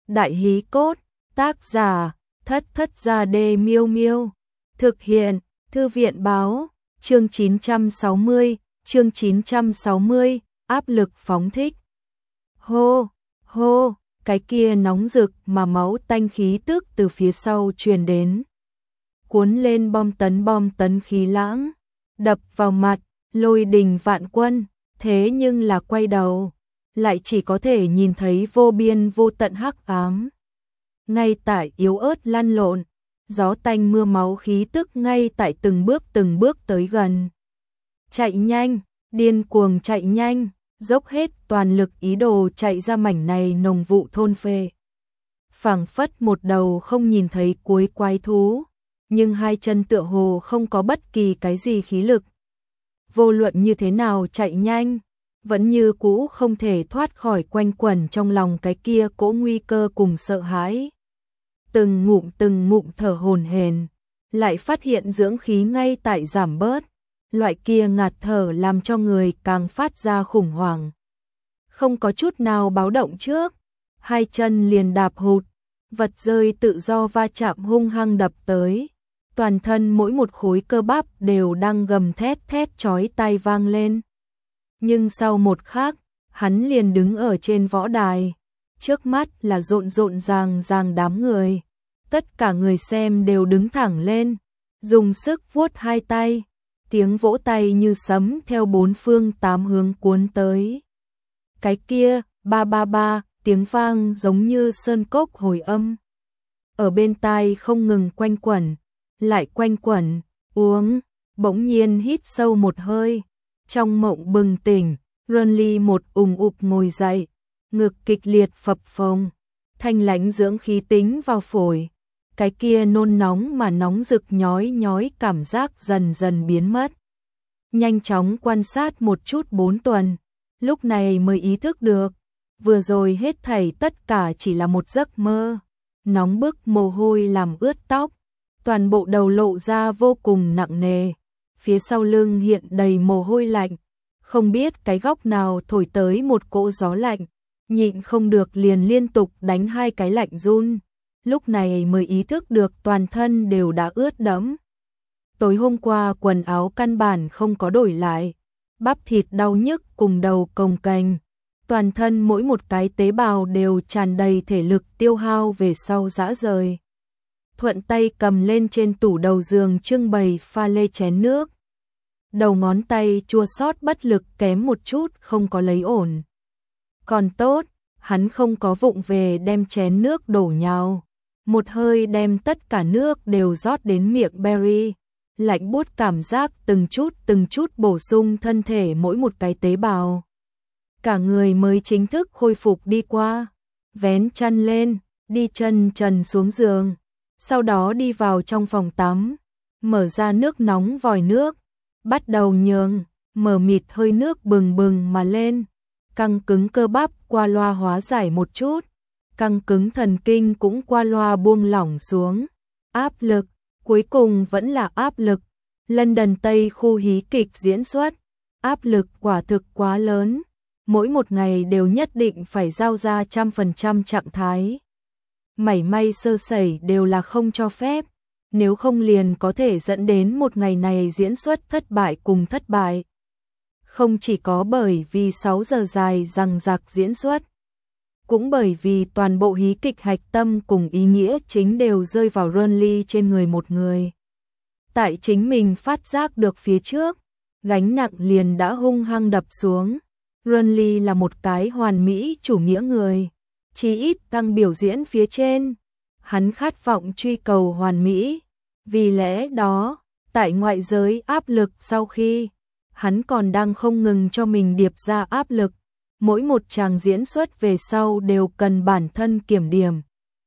Đại hí cốt, tác giả, Thất Thất Gia Đê Miêu Miêu. Thực hiện, Thư viện báo, chương 960, áp lực phóng thích. Hô, hô, cái kia nóng rực mà máu tanh khí tức từ phía sau truyền đến. Cuốn lên bom tấn khí lãng, đập vào mặt, lôi đình vạn quân, thế nhưng là quay đầu, lại chỉ có thể nhìn thấy vô biên vô tận hắc ám. Ngay tại yếu ớt lăn lộn, gió tanh mưa máu khí tức ngay tại từng bước tới gần. Chạy nhanh, điên cuồng chạy nhanh, dốc hết toàn lực ý đồ chạy ra mảnh này nồng vụ thôn phệ. Phảng phất một đầu không nhìn thấy cuối quái thú, nhưng hai chân tựa hồ không có bất kỳ cái gì khí lực. Vô luận như thế nào chạy nhanh, vẫn như cũ không thể thoát khỏi quanh quẩn trong lòng cái kia cỗ nguy cơ cùng sợ hãi. Từng ngụm thở hổn hển, lại phát hiện dưỡng khí ngay tại giảm bớt, loại kia ngạt thở làm cho người càng phát ra khủng hoảng. Không có chút nào báo động trước, hai chân liền đạp hụt, vật rơi tự do va chạm hung hăng đập tới. Toàn thân mỗi một khối cơ bắp đều đang gầm thét chói tai vang lên. Nhưng sau một khắc, hắn liền đứng ở trên võ đài, trước mắt là rộn ràng đám người. Tất cả người xem đều đứng thẳng lên, dùng sức vuốt hai tay, tiếng vỗ tay như sấm theo bốn phương tám hướng cuốn tới. Cái kia, ba ba ba, tiếng vang giống như sơn cốc hồi âm. Ở bên tai không ngừng quanh quẩn, lại quanh quẩn, uống, bỗng nhiên hít sâu một hơi. Trong mộng bừng tỉnh, Runly một ùp ngồi dậy, ngực kịch liệt phập phồng, thanh lãnh dưỡng khí tính vào phổi. Cái kia nôn nóng mà nóng rực nhói cảm giác dần biến mất. Nhanh chóng quan sát một chút 4 tuần, lúc này mới ý thức được, vừa rồi hết thảy tất cả chỉ là một giấc mơ. Nóng bức mồ hôi làm ướt tóc, toàn bộ đầu lộ ra vô cùng nặng nề, phía sau lưng hiện đầy mồ hôi lạnh, không biết cái góc nào thổi tới một cỗ gió lạnh, nhịn không được liền liên tục đánh hai cái lạnh run. Lúc này mới ý thức được toàn thân đều đã ướt đẫm. Tối hôm qua quần áo căn bản không có đổi lại, bắp thịt đau nhức cùng đầu cồng kềnh, toàn thân mỗi một cái tế bào đều tràn đầy thể lực tiêu hao về sau rã rời. Thuận tay cầm lên trên tủ đầu giường trưng bày pha lê chén nước. Đầu ngón tay chua xót bất lực kém một chút không có lấy ổn. Còn tốt, hắn không có vụng về đem chén nước đổ nhào. Một hơi đem tất cả nước đều rót đến miệng Barry, lạnh buốt cảm giác từng chút bổ sung thân thể mỗi một cái tế bào. Cả người mới chính thức khôi phục đi qua, vén chăn lên, đi chân trần xuống giường, sau đó đi vào trong phòng tắm, mở ra nước nóng vòi nước, bắt đầu nhường, mở mịt hơi nước bừng mà lên, căng cứng cơ bắp qua loa hóa giải một chút. Căng cứng thần kinh cũng qua loa buông lỏng xuống. Áp lực, cuối cùng vẫn là áp lực. London Tây khu hí kịch diễn xuất, áp lực quả thực quá lớn. Mỗi một ngày đều nhất định phải giao ra 100% trạng thái. Mảy may sơ sẩy đều là không cho phép. Nếu không liền có thể dẫn đến một ngày này diễn xuất thất bại cùng thất bại. Không chỉ có bởi vì 6 giờ dài dằng dặc diễn xuất, cũng bởi vì toàn bộ hí kịch hạch tâm cùng ý nghĩa chính đều rơi vào Runly trên người một người. Tại chính mình phát giác được phía trước, gánh nặng liền đã hung hăng đập xuống. Runly là một cái hoàn mỹ chủ nghĩa người, chỉ ít đang biểu diễn phía trên. Hắn khát vọng truy cầu hoàn mỹ, vì lẽ đó, tại ngoại giới áp lực sau khi, hắn còn đang không ngừng cho mình điệp ra áp lực. Mỗi một tràng diễn xuất về sau đều cần bản thân kiểm điểm.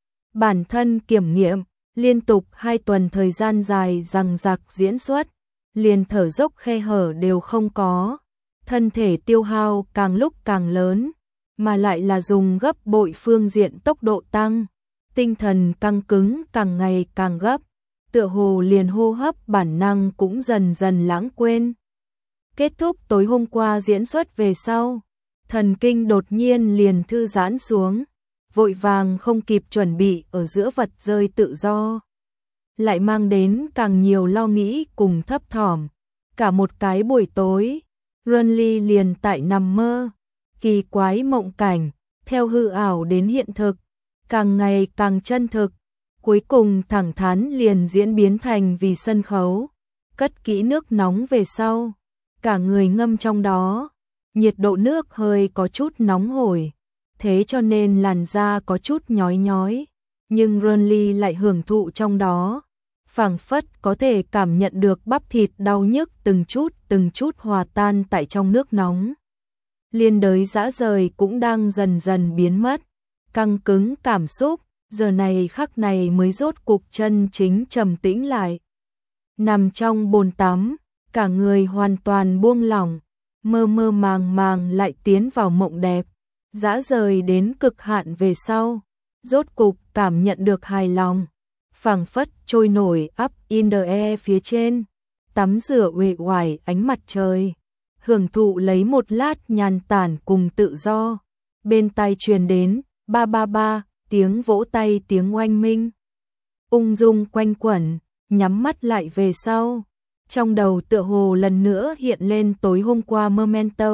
Bản thân kiểm nghiệm, liên tục 2 tuần thời gian dài dằng dặc diễn xuất, liền thở dốc khe hở đều không có. Thân thể tiêu hao càng lúc càng lớn, mà lại là dùng gấp bội phương diện tốc độ tăng. Tinh thần căng cứng càng ngày càng gấp, tựa hồ liền hô hấp bản năng cũng dần lãng quên. Kết thúc tối hôm qua diễn xuất về sau, thần kinh đột nhiên liền thư giãn xuống, vội vàng không kịp chuẩn bị ở giữa vật rơi tự do. Lại mang đến càng nhiều lo nghĩ cùng thấp thỏm. Cả một cái buổi tối, Renly liền tại nằm mơ, kỳ quái mộng cảnh, theo hư ảo đến hiện thực, càng ngày càng chân thực, cuối cùng thẳng thắn liền diễn biến thành vì sân khấu, cất kỹ nước nóng về sau, cả người ngâm trong đó, nhiệt độ nước hơi có chút nóng hổi, thế cho nên làn da có chút nhói nhói, nhưng Renly lại hưởng thụ trong đó, phảng phất có thể cảm nhận được bắp thịt đau nhức từng chút hòa tan tại trong nước nóng. Liên đới dã rời cũng đang dần dần biến mất, căng cứng cảm xúc, giờ này khắc này mới rốt cục chân chính trầm tĩnh lại. Nằm trong bồn tắm, cả người hoàn toàn buông lỏng, mơ mơ màng màng lại tiến vào mộng đẹp, dã rời đến cực hạn về sau, rốt cục cảm nhận được hài lòng, phảng phất trôi nổi up in the air phía trên, tắm rửa uể oải ánh mặt trời, hưởng thụ lấy một lát nhàn tản cùng tự do. Bên tai truyền đến ba ba ba tiếng vỗ tay, tiếng oanh minh ung dung quanh quẩn, nhắm mắt lại về sau, trong đầu tựa hồ lần nữa hiện lên tối hôm qua Memento.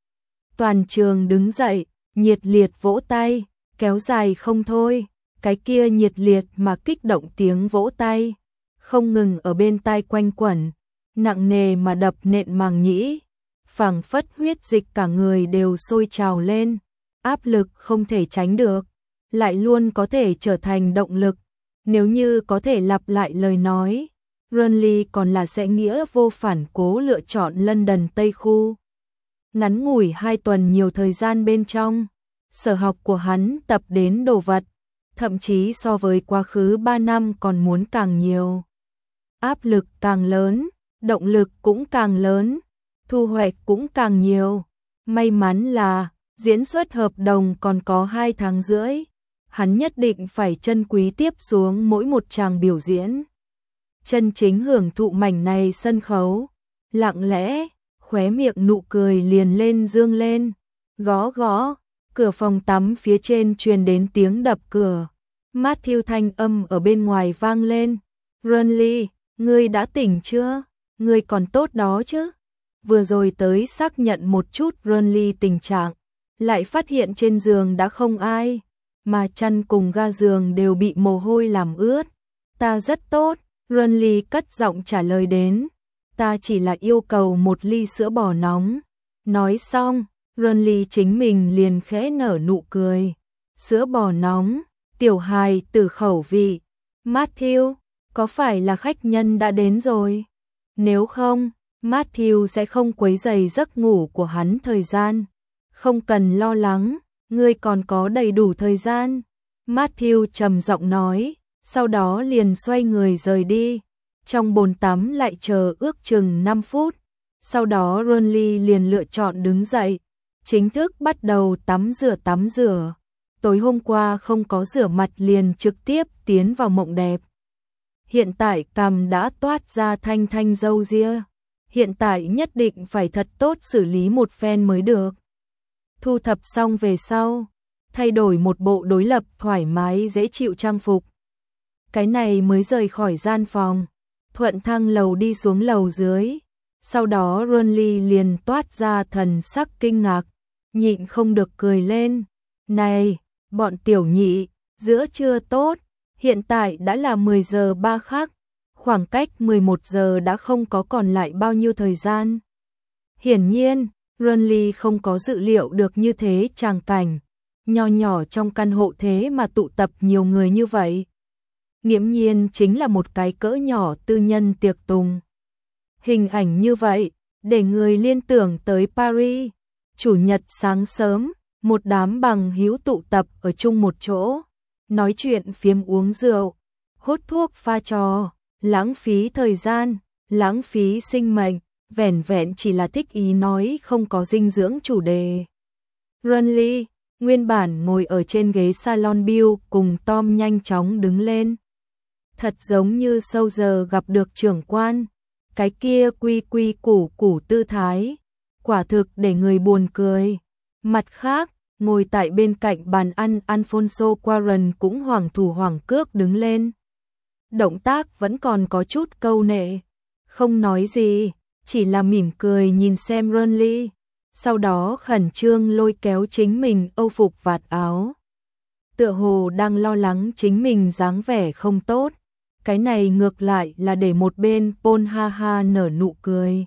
Toàn trường đứng dậy, nhiệt liệt vỗ tay, kéo dài không thôi, cái kia nhiệt liệt mà kích động tiếng vỗ tay, không ngừng ở bên tai quanh quẩn, nặng nề mà đập nện màng nhĩ, phảng phất huyết dịch cả người đều sôi trào lên, áp lực không thể tránh được, lại luôn có thể trở thành động lực. Nếu như có thể lặp lại lời nói, Renly còn là sẽ nghĩa vô phản cố lựa chọn London Tây Khu. Ngắn ngủi 2 tuần nhiều thời gian bên trong, sở học của hắn tập đến đồ vật, thậm chí so với quá khứ 3 năm còn muốn càng nhiều. Áp lực càng lớn, động lực cũng càng lớn, thu hoạch cũng càng nhiều. May mắn là diễn xuất hợp đồng còn có 2 tháng rưỡi, hắn nhất định phải trân quý tiếp xuống mỗi một tràng biểu diễn. Chân chính hưởng thụ mảnh này sân khấu, lặng lẽ, khóe miệng nụ cười liền lên dương lên, gõ gõ, cửa phòng tắm phía trên truyền đến tiếng đập cửa. Matthew thanh âm ở bên ngoài vang lên, Renly, ngươi đã tỉnh chưa? Ngươi còn tốt đó chứ? Vừa rồi tới xác nhận một chút Renly tình trạng, lại phát hiện trên giường đã không ai, mà chăn cùng ga giường đều bị mồ hôi làm ướt. Ta rất tốt, Renly cất giọng trả lời đến, ta chỉ là yêu cầu một ly sữa bò nóng. Nói xong, Renly chính mình liền khẽ nở nụ cười. Sữa bò nóng, tiểu hài tử khẩu vị. Matthew, có phải là khách nhân đã đến rồi? Nếu không, Matthew sẽ không quấy rầy giấc ngủ của hắn thời gian. Không cần lo lắng, ngươi còn có đầy đủ thời gian. Matthew trầm giọng nói, sau đó liền xoay người rời đi. Trong bồn tắm lại chờ ước chừng 5 phút. Sau đó Renly liền lựa chọn đứng dậy, chính thức bắt đầu tắm rửa. Tối hôm qua không có rửa mặt liền trực tiếp tiến vào mộng đẹp. Hiện tại cằm đã toát ra thanh thanh râu ria. Hiện tại nhất định phải thật tốt xử lý một phen mới được. Thu thập xong về sau, thay đổi một bộ đối lập thoải mái dễ chịu trang phục. Cái này mới rời khỏi gian phòng, thuận thang lầu đi xuống lầu dưới. Sau đó Renly liền toát ra thần sắc kinh ngạc, nhịn không được cười lên. Này, bọn tiểu nhị, giữa trưa tốt, hiện tại đã là 10 giờ 3 khắc, khoảng cách 11 giờ đã không có còn lại bao nhiêu thời gian. Hiển nhiên, Renly không có dự liệu được như thế tràng cảnh, nho nhỏ trong căn hộ thế mà tụ tập nhiều người như vậy. Nghiễm nhiên chính là một cái cỡ nhỏ tư nhân tiệc tùng. Hình ảnh như vậy, để người liên tưởng tới Paris. Chủ nhật sáng sớm, một đám bằng hữu tụ tập ở chung một chỗ, nói chuyện phiếm uống rượu, hút thuốc pha trò, lãng phí thời gian, lãng phí sinh mệnh, vẻn vẹn chỉ là thích ý nói không có dinh dưỡng chủ đề. Renly, nguyên bản ngồi ở trên ghế salon Bill cùng Tom nhanh chóng đứng lên. Thật giống như sâu giờ gặp được trưởng quan, cái kia quy quy củ củ tư thái, quả thực để người buồn cười. Mặt khác, Ngồi tại bên cạnh bàn ăn, Alfonso Cuarón cũng hoảng thủ hoảng cước đứng lên. Động tác vẫn còn có chút câu nệ, không nói gì, chỉ là mỉm cười nhìn xem Renly, sau đó khẩn trương lôi kéo chính mình âu phục vạt áo. Tựa hồ đang lo lắng chính mình dáng vẻ không tốt, cái này ngược lại là để một bên Paul ha ha nở nụ cười.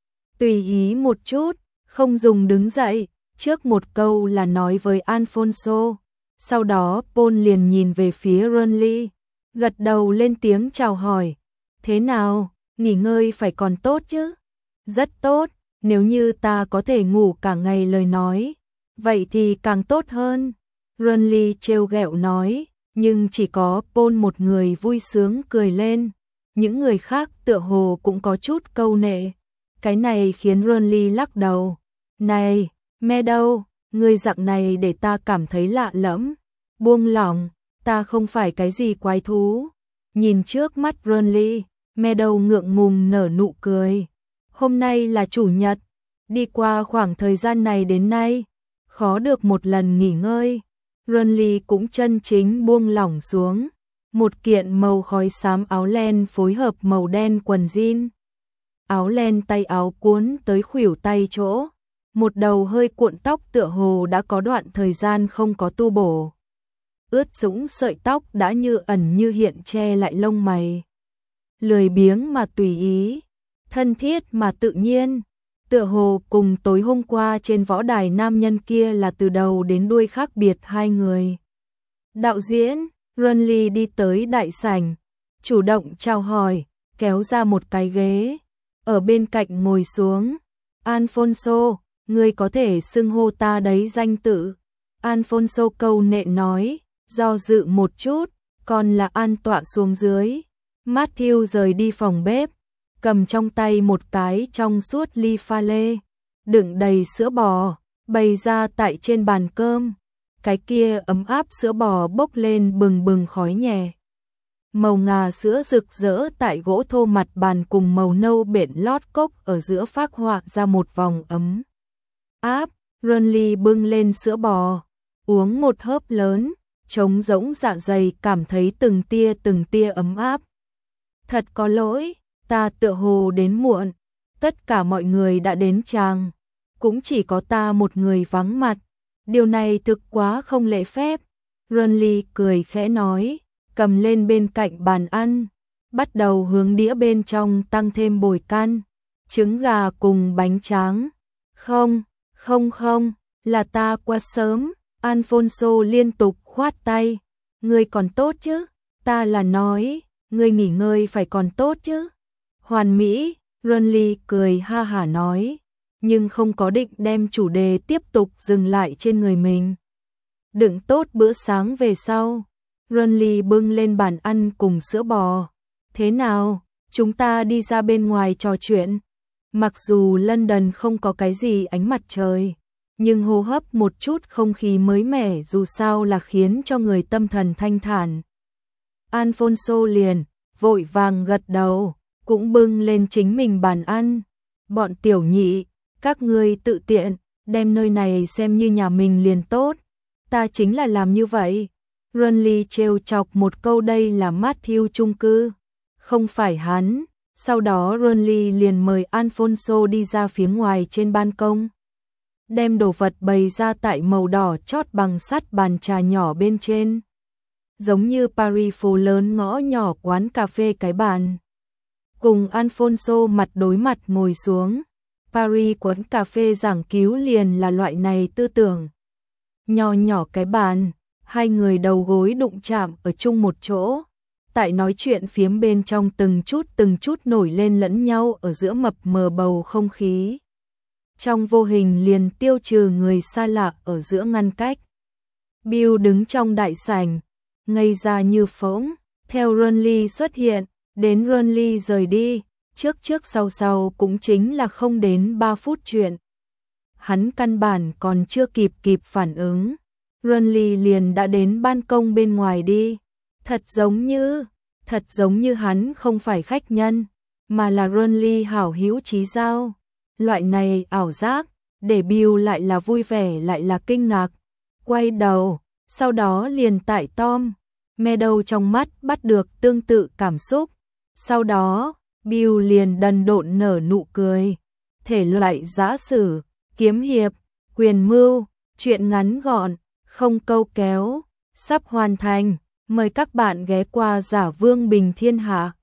Tùy ý một chút, không dùng đứng dậy, trước một câu là nói với Alfonso, sau đó Paul liền nhìn về phía Renly, gật đầu lên tiếng chào hỏi. Thế nào, nghỉ ngơi phải còn tốt chứ? Rất tốt, nếu như ta có thể ngủ cả ngày lời nói, vậy thì càng tốt hơn. Renly trêu ghẹo nói, nhưng chỉ có Paul một người vui sướng cười lên, những người khác tựa hồ cũng có chút câu nệ. Cái này khiến Renly lắc đầu. Này, Meadow, ngươi dạng này để ta cảm thấy lạ lẫm. Buông lỏng, ta không phải cái gì quái thú. Nhìn trước mắt Renly, Meadow ngượng ngùng nở nụ cười. Hôm nay là chủ nhật, đi qua khoảng thời gian này đến nay, khó được một lần nghỉ ngơi. Renly cũng chân chính buông lỏng xuống, một kiện màu khói xám áo len phối hợp màu đen quần jean. Áo len tay áo cuốn tới khuỷu tay chỗ, một đầu hơi cuộn tóc tựa hồ đã có đoạn thời gian không có tu bổ. Ướt sũng sợi tóc đã như ẩn như hiện che lại lông mày. Lười biếng mà tùy ý, thân thiết mà tự nhiên, tựa hồ cùng tối hôm qua trên võ đài nam nhân kia là từ đầu đến đuôi khác biệt hai người. Đạo diễn, Renly đi tới đại sảnh, chủ động chào hỏi, kéo ra một cái ghế, ở bên cạnh ngồi xuống. Alfonso, ngươi có thể xưng hô ta đấy danh tự. Alfonso câu nệ nói, do dự một chút, còn là An tọa xuống dưới. Matthew rời đi phòng bếp, cầm trong tay một cái trong suốt ly pha lê, đựng đầy sữa bò, bày ra tại trên bàn cơm. Cái kia ấm áp sữa bò bốc lên bừng bừng khói nhẹ. Màu ngà sữa rực rỡ tại gỗ thô mặt bàn cùng màu nâu bện lót cốc ở giữa phác họa ra một vòng ấm áp. Renly bưng lên sữa bò, uống một hớp lớn, trống rỗng dạ dày cảm thấy từng tia ấm áp. Thật có lỗi, ta tựa hồ đến muộn, tất cả mọi người đã đến chàng, cũng chỉ có ta một người vắng mặt, điều này thực quá không lễ phép. Renly cười khẽ nói, cầm lên bên cạnh bàn ăn, bắt đầu hướng đĩa bên trong tăng thêm bồi căn, trứng gà cùng bánh tráng. Không, là ta quá sớm. Alfonso liên tục khoát tay, ngươi còn tốt chứ, ta là nói, ngươi nghỉ ngơi phải còn tốt chứ. Hoàn mỹ, Renly cười ha hả nói, nhưng không có định đem chủ đề tiếp tục dừng lại trên người mình. Đựng tốt bữa sáng về sau, Renly bưng lên bàn ăn cùng sữa bò. Thế nào, chúng ta đi ra bên ngoài trò chuyện. Mặc dù London không có cái gì ánh mặt trời, nhưng hô hấp một chút không khí mới mẻ dù sao là khiến cho người tâm thần thanh thản. Alfonso liền vội vàng gật đầu, cũng bưng lên chính mình bàn ăn. Bọn tiểu nhị, các ngươi tự tiện, đem nơi này xem như nhà mình liền tốt. Ta chính là làm như vậy. Renly trêu chọc một câu, đây là Matthew chung cư, không phải hắn. Sau đó Renly liền mời Alfonso đi ra phía ngoài trên ban công, đem đồ vật bày ra tại màu đỏ chót bằng sắt bàn trà nhỏ bên trên. Giống như Paris phố lớn ngõ nhỏ quán cà phê cái bàn. Cùng Alfonso mặt đối mặt ngồi xuống. Paris quán cà phê giảng cứu liền là loại này tư tưởng. Nho nhỏ cái bàn, hai người đầu gối đụng chạm ở chung một chỗ. Tại nói chuyện phiếm bên trong từng chút nổi lên lẫn nhau ở giữa mập mờ bầu không khí. Trong vô hình liền tiêu trừ người xa lạ ở giữa ngăn cách. Bill đứng trong đại sảnh, ngây ra như phỗng, theo Renly xuất hiện, đến Renly rời đi, trước sau cũng chính là không đến 3 phút chuyện. Hắn căn bản còn chưa kịp phản ứng, Renly liền đã đến ban công bên ngoài đi. Thật giống như hắn không phải khách nhân, mà là Renly hảo hữu chí giao. Loại này ảo giác, để Bill lại là vui vẻ lại là kinh ngạc. quay đầu, sau đó liền tại Tom Meadow trong mắt bắt được tương tự cảm xúc. Sau đó, Bill liền đần độn nở nụ cười. Thể loại giã sử, kiếm hiệp, quyền mưu, truyện ngắn gọn, không câu kéo, sắp hoàn thành. Mời các bạn ghé qua Giả Vương Bình Thiên Hạ.